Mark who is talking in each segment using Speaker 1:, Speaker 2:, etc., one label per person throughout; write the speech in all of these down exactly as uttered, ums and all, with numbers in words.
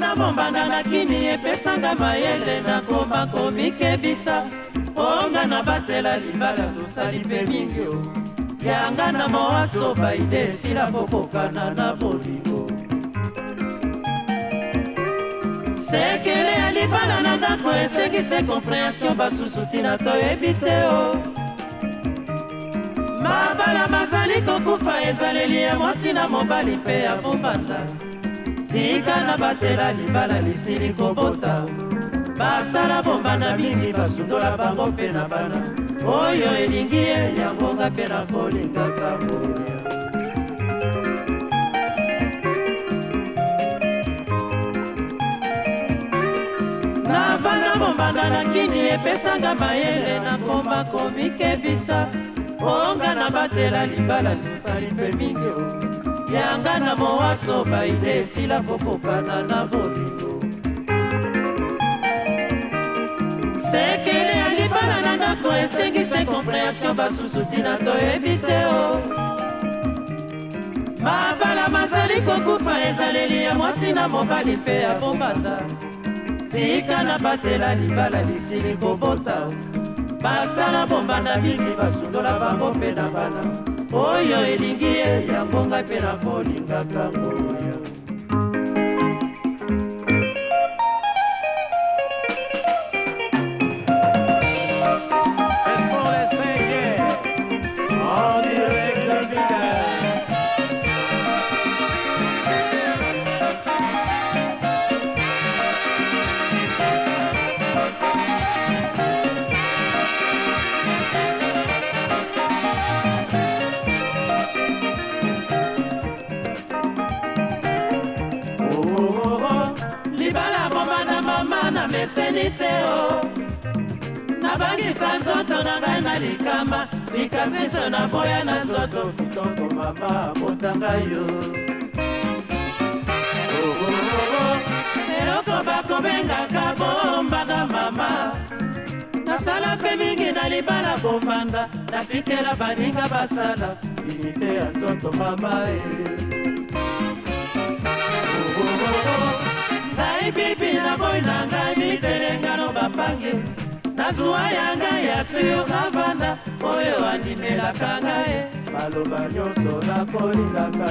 Speaker 1: navanda bombanda na kini epesanga mayele nakoma komikebisa onga na batela libala tosali mpe mingi o yanga na moaso baide esila kokokana na bolingo sekele ya libala na ndako esengise compréhension basusu tina toyebi te o mabala bazali kokufa ezaleli ya mwasi na mobali mpe ya bombanda tika na batela libala lisili kobota basala bombanda mingi basundola bango mpe na bana oyo elingi ye yangonga mpe na kolingaka boya navanda bombanda na kini epesanga mayele nakoma komikebisa onga na batela libala lisali mpe mingi o yanga na moaso baide esila kokokana na bolingo sekele ya libala na ndako esengise compréhension basusu tina toyebi te o mabala mazali kokufa ezaleli ya mwasi na mobali mpe ya bombanda tika na batela libala lisili kobota basala bombanda mingi basundola bango mpe na bana oyo elingi ye yangonga mpe na kolingaka ngoya meseni te o nabangisa nzoto na ngai na likama cicatrice na boya na nzoto kitoko mama botanga yo eloko bakobengaka bomba na mama nasala mpe mingi na libala bombanda natikela baninga basala dinite ya nzoto mama e ngai bibi na boy na ngai mitelengano bapange nazuwa ya ngai ya sur na vanda oyo animelaka ngai maloba nyonso nakolingaka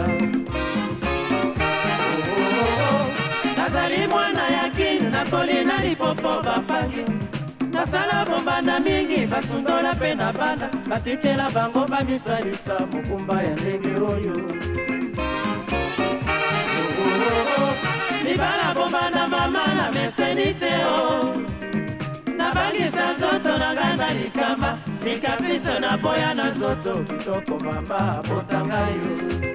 Speaker 1: nazali mwana ya kini nakolina lipopo bapange nasala bombanda mingi basundola mpe na banda batikela bango bamisalisa mokumba ya ndenge oyo libala bombanda mama na meseni te o nabangisa nzoto na ngai na likama cicatrice na boya na nzoto kitoko mama botanga yo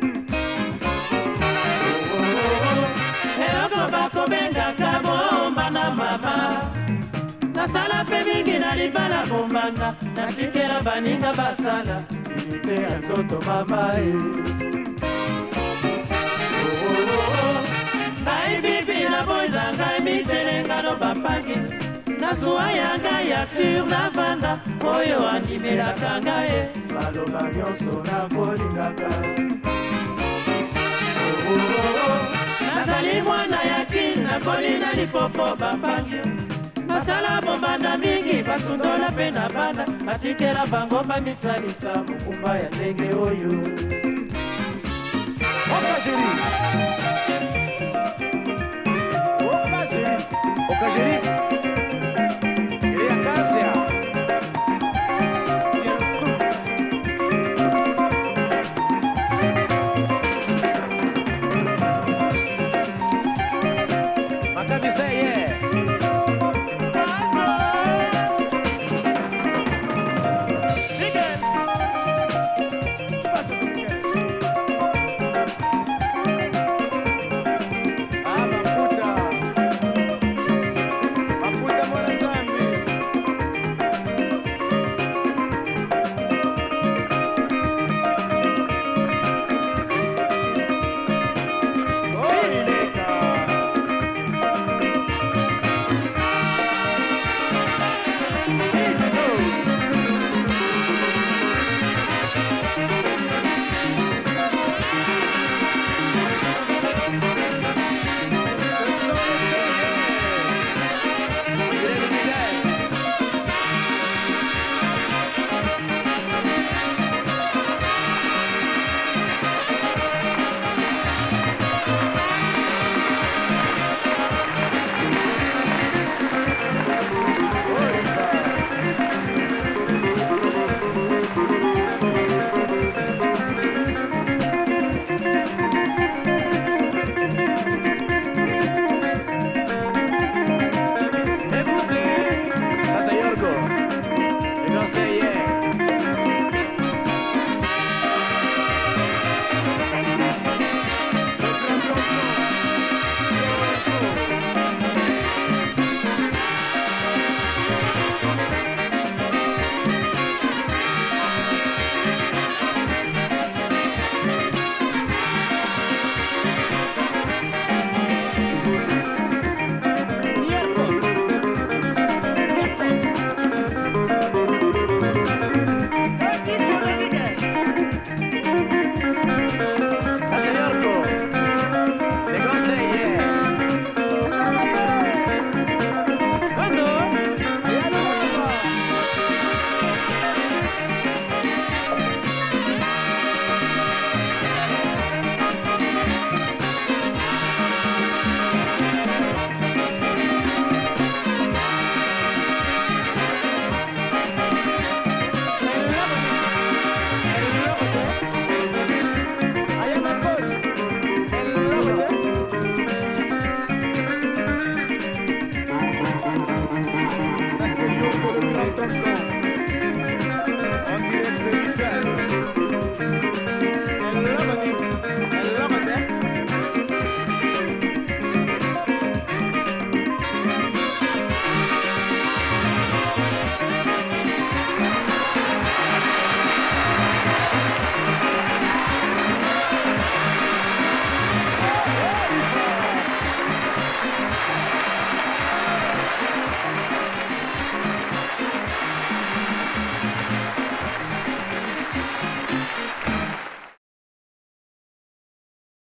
Speaker 1: eloko bakobengaka bomba na mama nasala mpe mingi na libala bombanda natikela baninga basala dinite ya nzoto mama e ngai bibi na boy na ngai mitelengano bapangi nazuwa ya ngai ya sur na vanda oyo animelaka ngai baloba nyonso nakolingaka nazali mwana ya kini nakolina lipopo bapangi nasala bombanda mingi basundola mpe na banda batikela bango bamisalisa mokumba ya ndenge oyo
Speaker 2: Okajiri